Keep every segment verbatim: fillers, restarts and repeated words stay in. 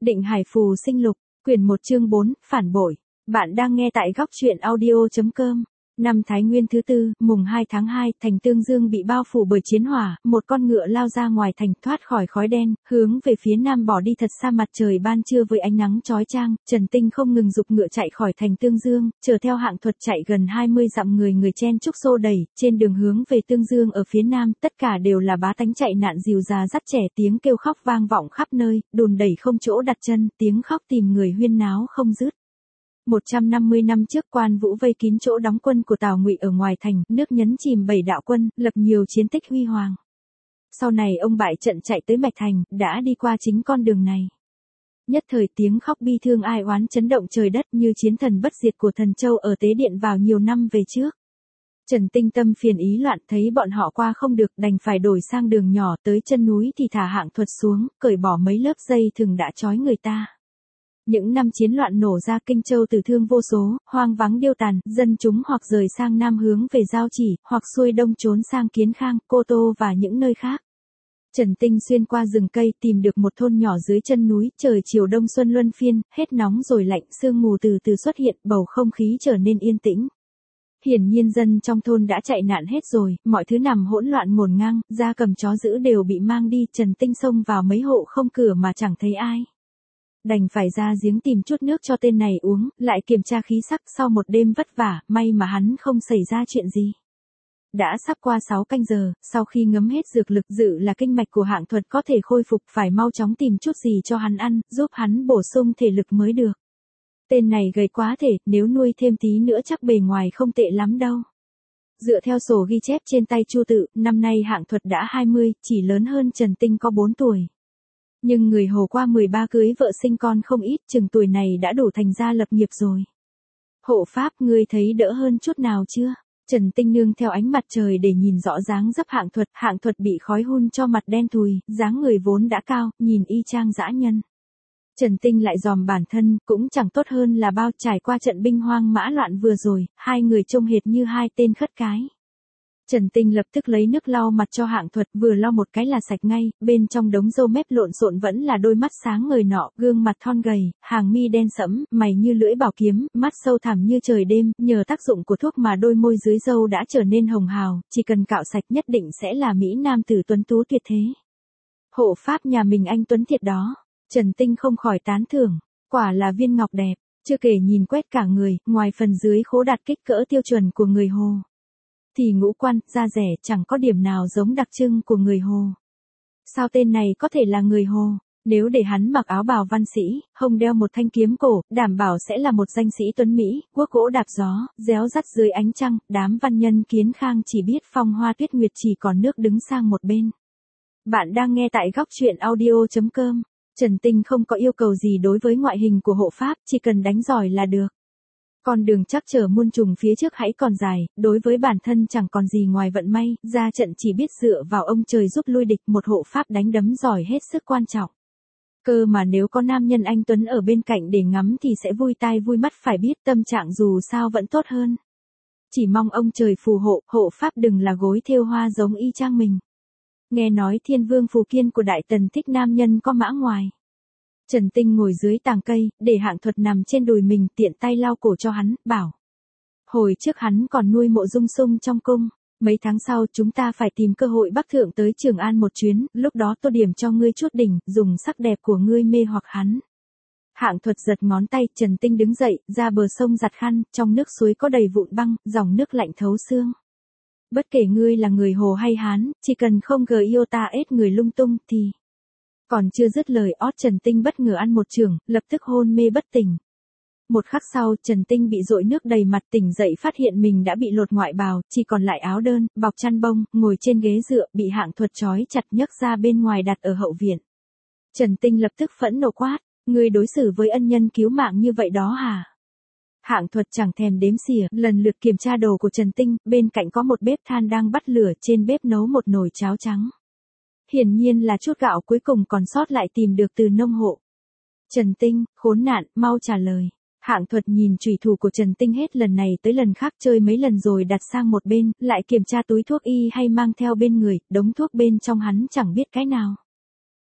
Định Hải Phù Sinh Lục, quyển một chương bốn, phản bội. Bạn đang nghe tại góc truyện audio.com. Năm Thái Nguyên thứ tư, mùng hai tháng hai, thành Tương Dương bị bao phủ bởi chiến hỏa, một con ngựa lao ra ngoài thành, thoát khỏi khói đen, hướng về phía nam bỏ đi thật xa. Mặt trời ban trưa với ánh nắng chói chang, Trần Tinh không ngừng giục ngựa chạy khỏi thành Tương Dương, chở theo Hạng Thuật chạy gần hai mươi dặm. Người người chen chúc xô đẩy, trên đường hướng về Tương Dương ở phía nam, tất cả đều là bá tánh chạy nạn dìu già dắt trẻ, tiếng kêu khóc vang vọng khắp nơi, đùn đẩy không chỗ đặt chân, tiếng khóc tìm người huyên náo không dứt. một trăm năm mươi năm trước, Quan Vũ vây kín chỗ đóng quân của Tào Ngụy ở ngoài thành, nước nhấn chìm bảy đạo quân, lập nhiều chiến tích huy hoàng. Sau này ông bại trận chạy tới Mạch Thành, đã đi qua chính con đường này. Nhất thời tiếng khóc bi thương ai oán chấn động trời đất, như chiến thần bất diệt của Thần Châu ở Tế Điện vào nhiều năm về trước. Trần Tinh tâm phiền ý loạn, thấy bọn họ qua không được, đành phải đổi sang đường nhỏ. Tới chân núi thì thả Hạng Thuật xuống, cởi bỏ mấy lớp dây thừng đã trói người ta. Những năm chiến loạn nổ ra, Kinh Châu tử thương vô số, hoang vắng điêu tàn, dân chúng hoặc rời sang Nam hướng về Giao Chỉ, hoặc xuôi Đông trốn sang Kiến Khang, Cô Tô và những nơi khác. Trần Tinh xuyên qua rừng cây, tìm được một thôn nhỏ dưới chân núi. Trời chiều đông xuân luân phiên, hết nóng rồi lạnh, sương mù từ từ xuất hiện, bầu không khí trở nên yên tĩnh. Hiển nhiên dân trong thôn đã chạy nạn hết rồi, mọi thứ nằm hỗn loạn ngổn ngang, gia cầm chó dữ đều bị mang đi. Trần Tinh xông vào mấy hộ không cửa mà chẳng thấy ai. Đành phải ra giếng tìm chút nước cho tên này uống, lại kiểm tra khí sắc. Sau một đêm vất vả, may mà hắn không xảy ra chuyện gì. Đã sắp qua sáu canh giờ, sau khi ngấm hết dược lực, dự là kinh mạch của Hạng Thuật có thể khôi phục, phải mau chóng tìm chút gì cho hắn ăn, giúp hắn bổ sung thể lực mới được. Tên này gầy quá thể, nếu nuôi thêm tí nữa chắc bề ngoài không tệ lắm đâu. Dựa theo sổ ghi chép trên tay Chu Tự, năm nay Hạng Thuật đã hai mươi, chỉ lớn hơn Trần Tinh có bốn tuổi. Nhưng người Hồ qua mười ba cưới vợ sinh con không ít, chừng tuổi này đã đủ thành gia lập nghiệp rồi. Hộ pháp, ngươi thấy đỡ hơn chút nào chưa? Trần Tinh nương theo ánh mặt trời để nhìn rõ dáng dấp Hạng Thuật. Hạng Thuật bị khói hun cho mặt đen thùi, dáng người vốn đã cao, nhìn y chang dã nhân. Trần Tinh lại dòm bản thân, cũng chẳng tốt hơn là bao. Trải qua trận binh hoang mã loạn vừa rồi, hai người trông hệt như hai tên khất cái. Trần Tinh lập tức lấy nước lau mặt cho Hạng Thuật, vừa lau một cái là sạch ngay. Bên trong đống râu mép lộn xộn vẫn là đôi mắt sáng ngời nọ, gương mặt thon gầy, hàng mi đen sẫm, mày như lưỡi bảo kiếm, mắt sâu thẳm như trời đêm. Nhờ tác dụng của thuốc mà đôi môi dưới râu đã trở nên hồng hào, chỉ cần cạo sạch nhất định sẽ là mỹ nam tử tuấn tú tuyệt thế. Hộ pháp nhà mình anh tuấn thiệt đó. Trần Tinh không khỏi tán thưởng, quả là viên ngọc đẹp. Chưa kể nhìn quét cả người, ngoài phần dưới khố đạt kích cỡ tiêu chuẩn của người Hồ, thì ngũ quan, da rẻ chẳng có điểm nào giống đặc trưng của người Hồ. Sao tên này có thể là người Hồ? Nếu để hắn mặc áo bào văn sĩ, hông đeo một thanh kiếm cổ, đảm bảo sẽ là một danh sĩ tuấn Mỹ, guốc gỗ đạp gió, réo rắt dưới ánh trăng. Đám văn nhân Kiến Khang chỉ biết phong hoa tuyết nguyệt, chỉ còn nước đứng sang một bên. Bạn đang nghe tại góc truyện audio.com. Trần Tinh không có yêu cầu gì đối với ngoại hình của hộ pháp, chỉ cần đánh giỏi là được. Con đường chắc trở muôn trùng phía trước hãy còn dài, đối với bản thân chẳng còn gì ngoài vận may, ra trận chỉ biết dựa vào ông trời giúp lui địch. Một hộ pháp đánh đấm giỏi hết sức quan trọng. Cơ mà nếu có nam nhân anh tuấn ở bên cạnh để ngắm thì sẽ vui tai vui mắt, phải biết tâm trạng dù sao vẫn tốt hơn. Chỉ mong ông trời phù hộ, hộ pháp đừng là gối thêu hoa giống y chang mình. Nghe nói Thiên Vương Phù Kiên của Đại Tần thích nam nhân có mã ngoài. Trần Tinh ngồi dưới tàng cây, để Hạng Thuật nằm trên đùi mình, tiện tay lau cổ cho hắn, bảo. Hồi trước hắn còn nuôi Mộ Dung Sung trong cung. Mấy tháng sau chúng ta phải tìm cơ hội bắc thượng tới Trường An một chuyến, lúc đó tô điểm cho ngươi chút đỉnh, dùng sắc đẹp của ngươi mê hoặc hắn. Hạng Thuật giật ngón tay. Trần Tinh đứng dậy, ra bờ sông giặt khăn, trong nước suối có đầy vụn băng, dòng nước lạnh thấu xương. Bất kể ngươi là người Hồ hay Hán, chỉ cần không gờ yêu ta ết người lung tung thì... Còn chưa dứt lời, ót Trần Tinh bất ngờ ăn một chưởng, lập tức hôn mê bất tỉnh. Một khắc sau, Trần Tinh bị dội nước đầy mặt, tỉnh dậy phát hiện mình đã bị lột ngoại bào, chỉ còn lại áo đơn, bọc chăn bông, ngồi trên ghế dựa, bị Hạng Thuật trói chặt nhấc ra bên ngoài đặt ở hậu viện. Trần Tinh lập tức phẫn nộ quát, ngươi đối xử với ân nhân cứu mạng như vậy đó hả? Hạng Thuật chẳng thèm đếm xỉa, lần lượt kiểm tra đồ của Trần Tinh. Bên cạnh có một bếp than đang bắt lửa, trên bếp nấu một nồi cháo trắng. Hiển nhiên là chút gạo cuối cùng còn sót lại tìm được từ nông hộ. Trần Tinh, khốn nạn, mau trả lời. Hạng Thuật nhìn chùy thủ của Trần Tinh hết lần này tới lần khác, chơi mấy lần rồi đặt sang một bên, lại kiểm tra túi thuốc y hay mang theo bên người, đống thuốc bên trong hắn chẳng biết cái nào.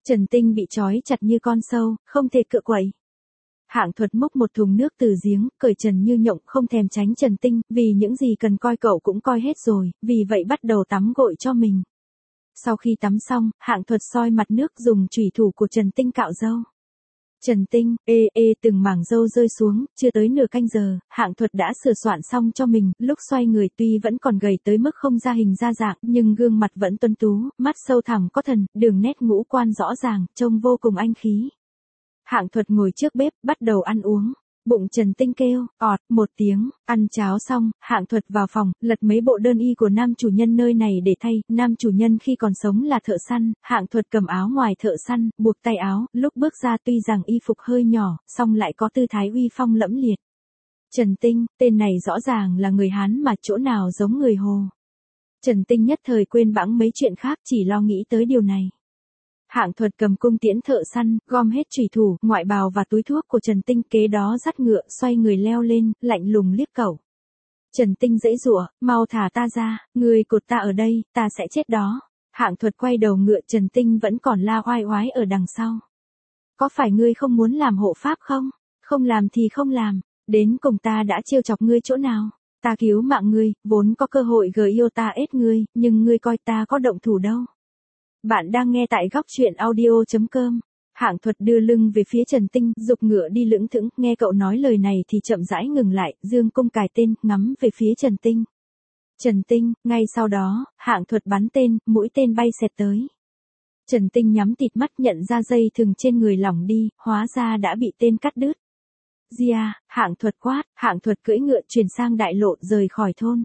Trần Tinh bị trói chặt như con sâu, không thể cựa quậy. Hạng Thuật múc một thùng nước từ giếng, cởi trần như nhộng, không thèm tránh Trần Tinh, vì những gì cần coi cậu cũng coi hết rồi, vì vậy bắt đầu tắm gội cho mình. Sau khi tắm xong, Hạng Thuật soi mặt nước dùng chùy thủ của Trần Tinh cạo râu. Trần Tinh, ê ê từng mảng râu rơi xuống, chưa tới nửa canh giờ, Hạng Thuật đã sửa soạn xong cho mình, lúc xoay người tuy vẫn còn gầy tới mức không ra hình ra dạng, nhưng gương mặt vẫn tuấn tú, mắt sâu thẳm có thần, đường nét ngũ quan rõ ràng, trông vô cùng anh khí. Hạng Thuật ngồi trước bếp, bắt đầu ăn uống. Bụng Trần Tinh kêu, ọt, một tiếng, ăn cháo xong, Hạng Thuật vào phòng, lật mấy bộ đơn y của nam chủ nhân nơi này để thay, nam chủ nhân khi còn sống là thợ săn, Hạng Thuật cầm áo ngoài thợ săn, buộc tay áo, lúc bước ra tuy rằng y phục hơi nhỏ, song lại có tư thái uy phong lẫm liệt. Trần Tinh, tên này rõ ràng là người Hán mà chỗ nào giống người Hồ. Trần Tinh nhất thời quên bẵng mấy chuyện khác, chỉ lo nghĩ tới điều này. Hạng Thuật cầm cung tiễn thợ săn, gom hết chùy thủ, ngoại bào và túi thuốc của Trần Tinh, kế đó dắt ngựa, xoay người leo lên, lạnh lùng liếc cậu. Trần Tinh giãy giụa, mau thả ta ra, người cột ta ở đây, ta sẽ chết đó. Hạng Thuật quay đầu ngựa, Trần Tinh vẫn còn la oai oái ở đằng sau. Có phải ngươi không muốn làm hộ pháp không? Không làm thì không làm, đến cùng ta đã trêu chọc ngươi chỗ nào? Ta cứu mạng ngươi, vốn có cơ hội gợi yêu ta ết ngươi, nhưng ngươi coi ta có động thủ đâu. Bạn đang nghe tại góc truyện audio chấm com. Hạng Thuật đưa lưng về phía Trần Tinh, giục ngựa đi lững thững, nghe cậu nói lời này thì chậm rãi ngừng lại, dương cung cài tên, ngắm về phía Trần Tinh. Trần Tinh, ngay sau đó, Hạng Thuật bắn tên, mũi tên bay xẹt tới. Trần Tinh nhắm tịt mắt nhận ra dây thừng trên người lỏng đi, hóa ra đã bị tên cắt đứt. Gia, Hạng Thuật quát, Hạng Thuật cưỡi ngựa chuyển sang đại lộ rời khỏi thôn.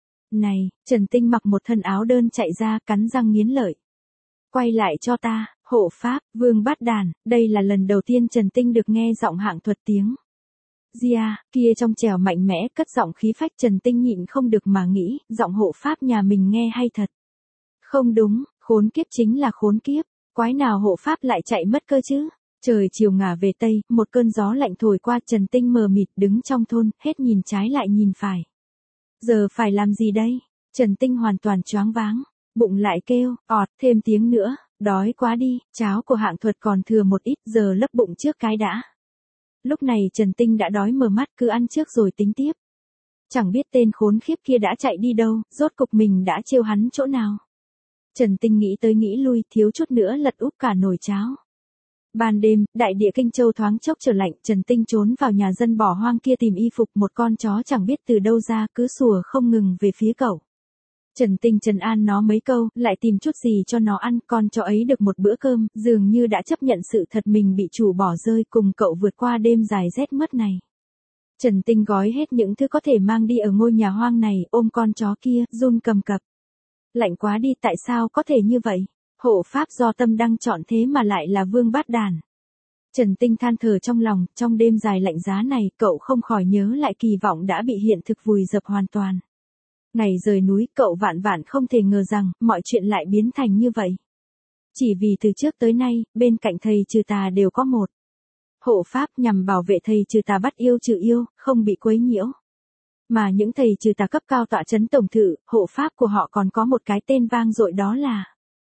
Này, Trần Tinh mặc một thân áo đơn chạy ra, cắn răng nghiến lợi. Quay lại cho ta, hộ pháp, Vương Bát Đàn, đây là lần đầu tiên Trần Tinh được nghe giọng Hạng Thuật tiếng. Gia, kia trong trẻo mạnh mẽ, cất giọng khí phách, Trần Tinh nhịn không được mà nghĩ, giọng hộ pháp nhà mình nghe hay thật. Không đúng, khốn kiếp chính là khốn kiếp, quái nào hộ pháp lại chạy mất cơ chứ. Trời chiều ngả về tây, một cơn gió lạnh thổi qua, Trần Tinh mờ mịt đứng trong thôn, hết nhìn trái lại nhìn phải. Giờ phải làm gì đây? Trần Tinh hoàn toàn choáng váng. Bụng lại kêu, ọt, thêm tiếng nữa, đói quá đi, cháo của Hạng Thuật còn thừa một ít, giờ lấp bụng trước cái đã. Lúc này Trần Tinh đã đói mở mắt, cứ ăn trước rồi tính tiếp. Chẳng biết tên khốn khiếp kia đã chạy đi đâu, rốt cục mình đã trêu hắn chỗ nào. Trần Tinh nghĩ tới nghĩ lui, thiếu chút nữa lật úp cả nồi cháo. Ban đêm, đại địa Kinh Châu thoáng chốc trở lạnh, Trần Tinh trốn vào nhà dân bỏ hoang kia tìm y phục, một con chó chẳng biết từ đâu ra, cứ sủa không ngừng về phía cậu. Trần Tinh trấn an nó mấy câu, lại tìm chút gì cho nó ăn, con chó ấy được một bữa cơm, dường như đã chấp nhận sự thật mình bị chủ bỏ rơi, cùng cậu vượt qua đêm dài rét mướt này. Trần Tinh gói hết những thứ có thể mang đi ở ngôi nhà hoang này, ôm con chó kia, run cầm cập. Lạnh quá đi, tại sao có thể như vậy? Hộ pháp do tâm đang chọn thế mà lại là Vương Bát Đàn. Trần Tinh than thở trong lòng, trong đêm dài lạnh giá này, cậu không khỏi nhớ lại kỳ vọng đã bị hiện thực vùi dập hoàn toàn. Ngày rời núi, cậu vạn vạn không thể ngờ rằng, mọi chuyện lại biến thành như vậy. Chỉ vì từ trước tới nay, bên cạnh thầy trừ tà đều có một hộ pháp nhằm bảo vệ thầy trừ tà bắt yêu trừ yêu, không bị quấy nhiễu. Mà những thầy trừ tà cấp cao tọa trấn tổng thự, hộ pháp của họ còn có một cái tên vang dội, đó là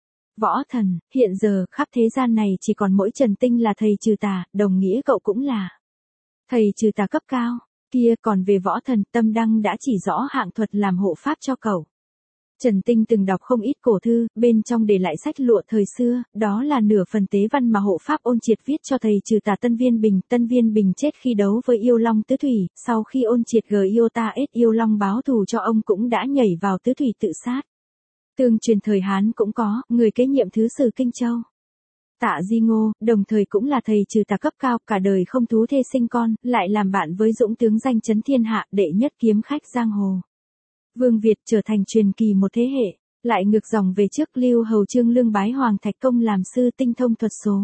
Võ Thần. Hiện giờ, khắp thế gian này chỉ còn mỗi Trần Tinh là thầy trừ tà, đồng nghĩa cậu cũng là thầy trừ tà cấp cao. Kia, còn về Võ Thần, Tâm Đăng đã chỉ rõ Hạng Thuật làm hộ pháp cho cậu. Trần Tinh từng đọc không ít cổ thư, bên trong để lại sách lụa thời xưa, đó là nửa phần tế văn mà hộ pháp Ôn Triệt viết cho thầy trừ tà Tân Viên Bình. Tân Viên Bình chết khi đấu với yêu long tứ thủy, sau khi Ôn Triệt gờ yêu ta ết yêu long báo thù cho ông cũng đã nhảy vào tứ thủy tự sát. Tương truyền thời Hán cũng có, người kế nhiệm thứ sử Kinh Châu. Tạ Di Ngô, đồng thời cũng là thầy trừ tà cấp cao, cả đời không thú thê sinh con, lại làm bạn với dũng tướng danh chấn thiên hạ, đệ nhất kiếm khách giang hồ. Vương Việt trở thành truyền kỳ một thế hệ, lại ngược dòng về trước, Lưu Hầu Trương Lương bái Hoàng Thạch Công làm sư, tinh thông thuật số.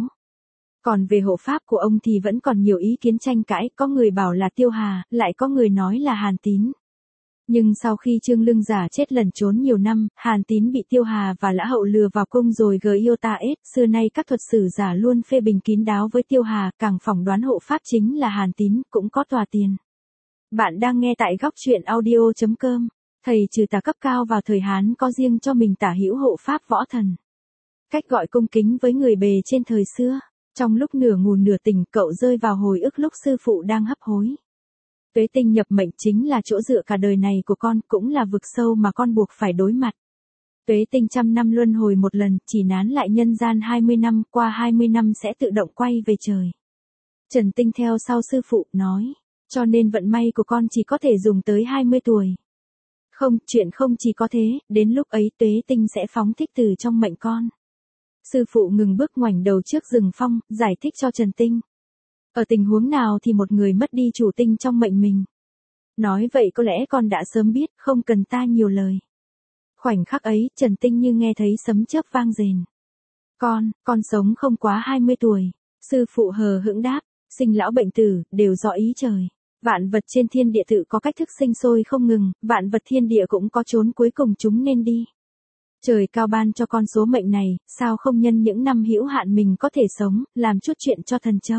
Còn về hộ pháp của ông thì vẫn còn nhiều ý kiến tranh cãi, có người bảo là Tiêu Hà, lại có người nói là Hàn Tín. Nhưng sau khi Trương Lương giả chết lẩn trốn nhiều năm, Hàn Tín bị Tiêu Hà và Lã Hậu lừa vào cung rồi gờ yêu ta ết, xưa nay các thuật sử giả luôn phê bình kín đáo với Tiêu Hà, càng phỏng đoán hộ pháp chính là Hàn Tín, cũng có tòa tiền. Bạn đang nghe tại góc truyện audio chấm com. Thầy trừ tà cấp cao vào thời Hán có riêng cho mình tả hữu hộ pháp Võ Thần. Cách gọi cung kính với người bề trên thời xưa. Trong lúc nửa ngủ nửa tỉnh cậu rơi vào hồi ức lúc sư phụ đang hấp hối. Tuế tinh nhập mệnh chính là chỗ dựa cả đời này của con, cũng là vực sâu mà con buộc phải đối mặt. Tuế tinh trăm năm luân hồi một lần, chỉ nán lại nhân gian hai mươi năm, qua hai mươi năm sẽ tự động quay về trời. Trần Tinh theo sau sư phụ, nói, cho nên vận may của con chỉ có thể dùng tới hai mươi tuổi. Không, chuyện không chỉ có thế, đến lúc ấy tuế tinh sẽ phóng thích từ trong mệnh con. Sư phụ ngừng bước ngoảnh đầu trước rừng phong, giải thích cho Trần Tinh. Ở tình huống nào thì một người mất đi chủ tinh trong mệnh mình. Nói vậy có lẽ con đã sớm biết, không cần ta nhiều lời. Khoảnh khắc ấy, Trần Tinh như nghe thấy sấm chớp vang rền. Con, con sống không quá hai mươi tuổi. Sư phụ hờ hững đáp, sinh lão bệnh tử, đều do ý trời. Vạn vật trên thiên địa tự có cách thức sinh sôi không ngừng, vạn vật thiên địa cũng có chốn cuối cùng chúng nên đi. Trời cao ban cho con số mệnh này, sao không nhân những năm hữu hạn mình có thể sống, làm chút chuyện cho thần châu.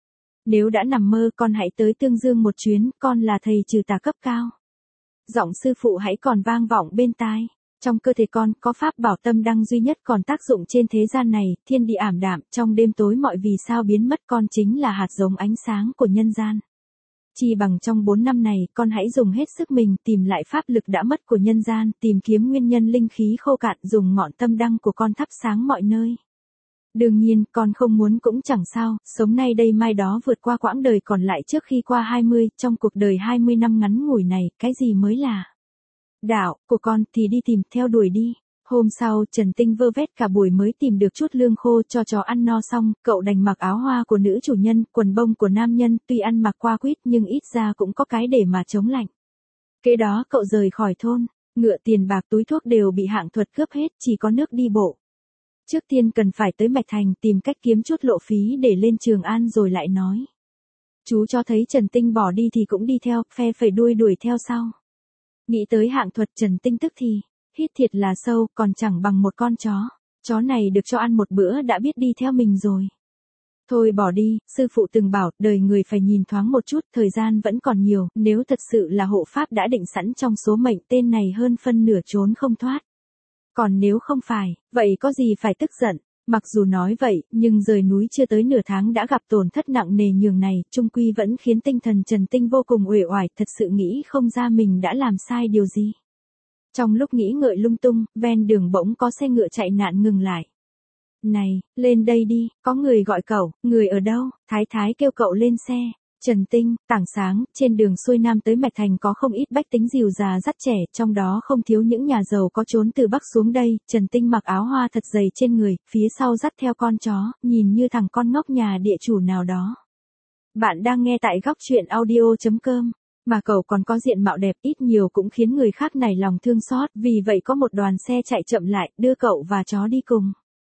Nếu đã nằm mơ con hãy tới Tương Dương một chuyến, con là thầy trừ tà cấp cao. Giọng sư phụ hãy còn vang vọng bên tai. Trong cơ thể con có pháp bảo tâm đăng duy nhất còn tác dụng trên thế gian này, thiên địa ảm đạm, trong đêm tối mọi vì sao biến mất con chính là hạt giống ánh sáng của nhân gian. Chỉ bằng trong bốn năm này, con hãy dùng hết sức mình tìm lại pháp lực đã mất của nhân gian, tìm kiếm nguyên nhân linh khí khô cạn, dùng ngọn tâm đăng của con thắp sáng mọi nơi. Đương nhiên, con không muốn cũng chẳng sao, sống nay đây mai đó vượt qua quãng đời còn lại trước khi qua hai mươi, trong cuộc đời hai mươi năm ngắn ngủi này, cái gì mới là đạo của con thì đi tìm, theo đuổi đi. Hôm sau, Trần Tinh vơ vét cả buổi mới tìm được chút lương khô cho chó ăn no xong, cậu đành mặc áo hoa của nữ chủ nhân, quần bông của nam nhân, tuy ăn mặc qua quýt nhưng ít ra cũng có cái để mà chống lạnh. Kế đó cậu rời khỏi thôn, ngựa tiền bạc túi thuốc đều bị hạng thuật cướp hết, chỉ có nước đi bộ. Trước tiên cần phải tới Mạch Thành tìm cách kiếm chút lộ phí để lên Trường An rồi lại nói. Chú cho thấy Trần Tinh bỏ đi thì cũng đi theo, phe phẩy đuôi đuổi theo sau. Nghĩ tới hạng thuật Trần Tinh tức thì hít thiệt là sâu, còn chẳng bằng một con chó. Chó này được cho ăn một bữa đã biết đi theo mình rồi. Thôi bỏ đi, sư phụ từng bảo, đời người phải nhìn thoáng một chút, thời gian vẫn còn nhiều, nếu thật sự là hộ pháp đã định sẵn trong số mệnh tên này hơn phân nửa trốn không thoát. Còn nếu không phải, vậy có gì phải tức giận. Mặc dù nói vậy, nhưng rời núi chưa tới nửa tháng đã gặp tổn thất nặng nề nhường này, chung quy vẫn khiến tinh thần Trần Tinh vô cùng uể oải, thật sự nghĩ không ra mình đã làm sai điều gì. Trong lúc nghĩ ngợi lung tung, ven đường bỗng có xe ngựa chạy nạn ngừng lại. Này, lên đây đi, có người gọi cậu, người ở đâu? Thái thái kêu cậu lên xe. Trần Tinh, tảng sáng, trên đường xuôi nam tới Mạch Thành có không ít bách tính dìu già dắt trẻ, trong đó không thiếu những nhà giàu có trốn từ Bắc xuống đây. Trần Tinh mặc áo hoa thật dày trên người, phía sau dắt theo con chó, nhìn như thằng con ngốc nhà địa chủ nào đó. Bạn đang nghe tại góc chuyện audio chấm com. Mà cậu còn có diện mạo đẹp, ít nhiều cũng khiến người khác nảy lòng thương xót, vì vậy có một đoàn xe chạy chậm lại, đưa cậu và chó đi cùng.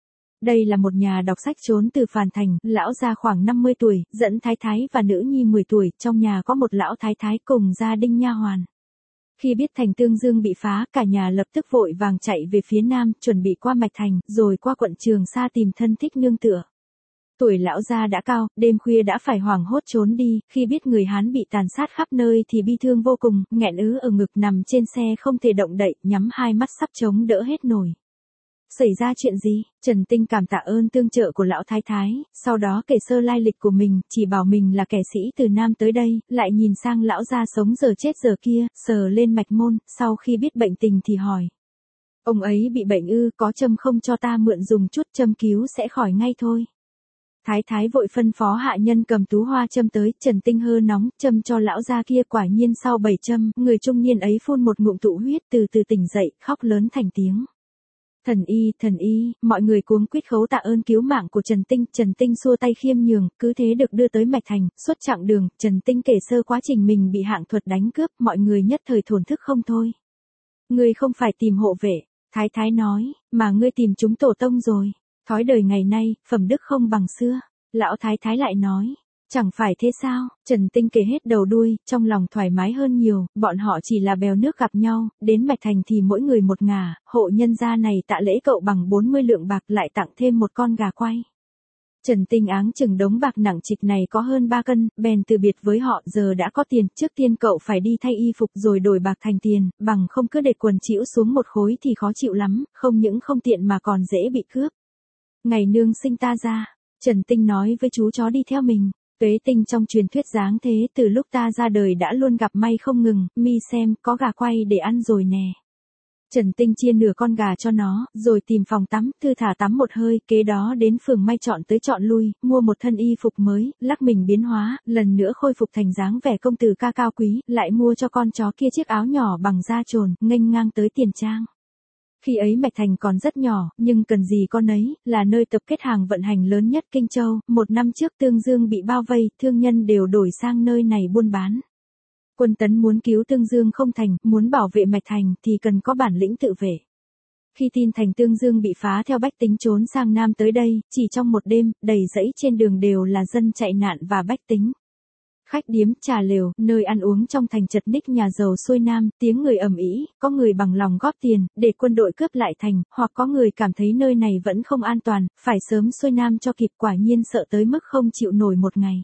Đây là một nhà đọc sách trốn từ Phàn Thành, lão gia khoảng năm mươi tuổi, dẫn thái thái và nữ nhi mười tuổi, trong nhà có một lão thái thái cùng gia đình nha hoàn. Khi biết thành Tương Dương bị phá, cả nhà lập tức vội vàng chạy về phía nam, chuẩn bị qua Mạch Thành, rồi qua quận Trường Sa tìm thân thích nương tựa. Tuổi lão gia đã cao, đêm khuya đã phải hoảng hốt trốn đi, khi biết người Hán bị tàn sát khắp nơi thì bi thương vô cùng, nghẹn ứ ở ngực nằm trên xe không thể động đậy, nhắm hai mắt sắp chống đỡ hết nổi. Xảy ra chuyện gì? Trần Tinh cảm tạ ơn tương trợ của lão thái thái, sau đó kể sơ lai lịch của mình, chỉ bảo mình là kẻ sĩ từ Nam tới đây, lại nhìn sang lão gia sống giờ chết giờ kia, sờ lên mạch môn, sau khi biết bệnh tình thì hỏi. Ông ấy bị bệnh ư, có châm không cho ta mượn dùng chút, châm cứu sẽ khỏi ngay thôi. Thái thái vội phân phó hạ nhân cầm tú hoa châm tới, Trần Tinh hơ nóng, châm cho lão gia kia, quả nhiên sau bảy châm, người trung niên ấy phun một ngụm tụ huyết, từ từ tỉnh dậy, khóc lớn thành tiếng. Thần y, thần y, mọi người cuống quýt khấu tạ ơn cứu mạng của Trần Tinh, Trần Tinh xua tay khiêm nhường, cứ thế được đưa tới Mạch Thành, suốt chặng đường, Trần Tinh kể sơ quá trình mình bị hạng thuật đánh cướp, mọi người nhất thời thổn thức không thôi. Ngươi không phải tìm hộ vệ, thái thái nói, mà ngươi tìm chúng tổ tông rồi, thói đời ngày nay, phẩm đức không bằng xưa, lão thái thái lại nói. Chẳng phải thế sao, Trần Tinh kể hết đầu đuôi, trong lòng thoải mái hơn nhiều, bọn họ chỉ là bèo nước gặp nhau, đến Mạch Thành thì mỗi người một ngả, hộ nhân gia này tạ lễ cậu bằng bốn mươi lượng bạc lại tặng thêm một con gà quay. Trần Tinh áng chừng đống bạc nặng trịch này có hơn ba cân, bèn từ biệt với họ, giờ đã có tiền, trước tiên cậu phải đi thay y phục rồi đổi bạc thành tiền, bằng không cứ để quần chĩu xuống một khối thì khó chịu lắm, không những không tiện mà còn dễ bị cướp. Ngày nương sinh ta ra, Trần Tinh nói với chú chó đi theo mình. Tuế Tinh trong truyền thuyết dáng thế từ lúc ta ra đời đã luôn gặp may không ngừng, mi xem có gà quay để ăn rồi nè. Trần Tinh chia nửa con gà cho nó, rồi tìm phòng tắm, thư thả tắm một hơi, kế đó đến phường may chọn tới chọn lui, mua một thân y phục mới, lắc mình biến hóa, lần nữa khôi phục thành dáng vẻ công tử ca cao quý, lại mua cho con chó kia chiếc áo nhỏ bằng da trồn, nghênh ngang tới Tiền Trang. Khi ấy Mạch Thành còn rất nhỏ, nhưng cần gì con ấy, là nơi tập kết hàng vận hành lớn nhất Kinh Châu, một năm trước Tương Dương bị bao vây, thương nhân đều đổi sang nơi này buôn bán. Quân Tấn muốn cứu Tương Dương không thành, muốn bảo vệ Mạch Thành thì cần có bản lĩnh tự vệ. Khi tin thành Tương Dương bị phá theo bách tính trốn sang Nam tới đây, chỉ trong một đêm, đầy dãy trên đường đều là dân chạy nạn và bách tính. Khách điếm, trà lều, nơi ăn uống trong thành chật ních nhà giàu xuôi nam, tiếng người ầm ĩ, có người bằng lòng góp tiền, để quân đội cướp lại thành, hoặc có người cảm thấy nơi này vẫn không an toàn, phải sớm xuôi nam cho kịp, quả nhiên sợ tới mức không chịu nổi một ngày.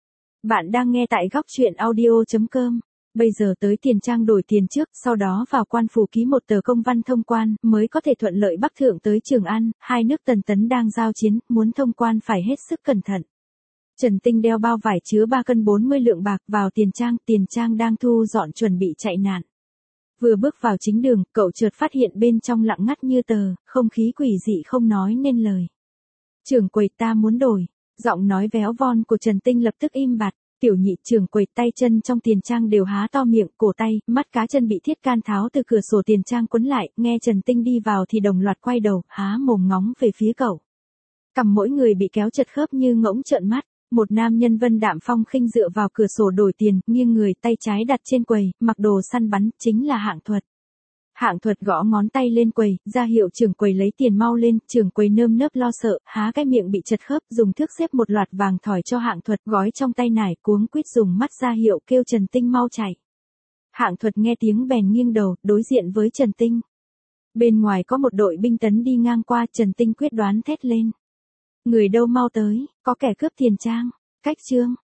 Bạn đang nghe tại góc truyện audio chấm com. Bây giờ tới Tiền Trang đổi tiền trước, sau đó vào quan phủ ký một tờ công văn thông quan, mới có thể thuận lợi bắc thượng tới Trường An, hai nước Tần Tấn đang giao chiến, muốn thông quan phải hết sức cẩn thận. Trần Tinh đeo bao vải chứa ba cân bốn mươi lượng bạc vào Tiền Trang, Tiền Trang đang thu dọn chuẩn bị chạy nạn. Vừa bước vào chính đường, cậu chợt phát hiện bên trong lặng ngắt như tờ, không khí quỷ dị không nói nên lời. Trưởng quầy, ta muốn đổi. Giọng nói véo von của Trần Tinh lập tức im bặt. Tiểu nhị trưởng quầy, tay chân trong Tiền Trang đều há to miệng, cổ tay, mắt cá chân bị thiết can tháo từ cửa sổ Tiền Trang quấn lại, nghe Trần Tinh đi vào thì đồng loạt quay đầu, há mồm ngóng về phía cậu. Cằm mỗi người bị kéo chật khớp như ngỗng trợn mắt. Một nam nhân vân đạm phong khinh dựa vào cửa sổ đổi tiền, nghiêng người, tay trái đặt trên quầy, mặc đồ săn bắn, chính là Hạng Thuật. Hạng Thuật gõ ngón tay lên quầy, ra hiệu trưởng quầy lấy tiền mau lên, trưởng quầy nơm nớp lo sợ, há cái miệng bị chật khớp, dùng thước xếp một loạt vàng thỏi cho Hạng Thuật, gói trong tay nải, cuống quýt dùng mắt ra hiệu kêu Trần Tinh mau chạy. Hạng Thuật nghe tiếng bèn nghiêng đầu, đối diện với Trần Tinh. Bên ngoài có một đội binh tấn đi ngang qua, Trần Tinh quyết đoán thét lên. Người đâu mau tới, có kẻ cướp Tiền Trang. Cách chương,